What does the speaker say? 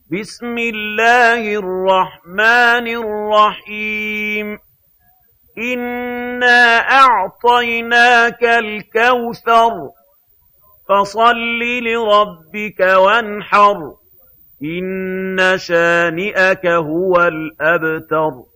بسم الله الرحمن الرحيم إنا أعطيناك الكوثر فصل لربك وانحر إن شانئك هو الأبتر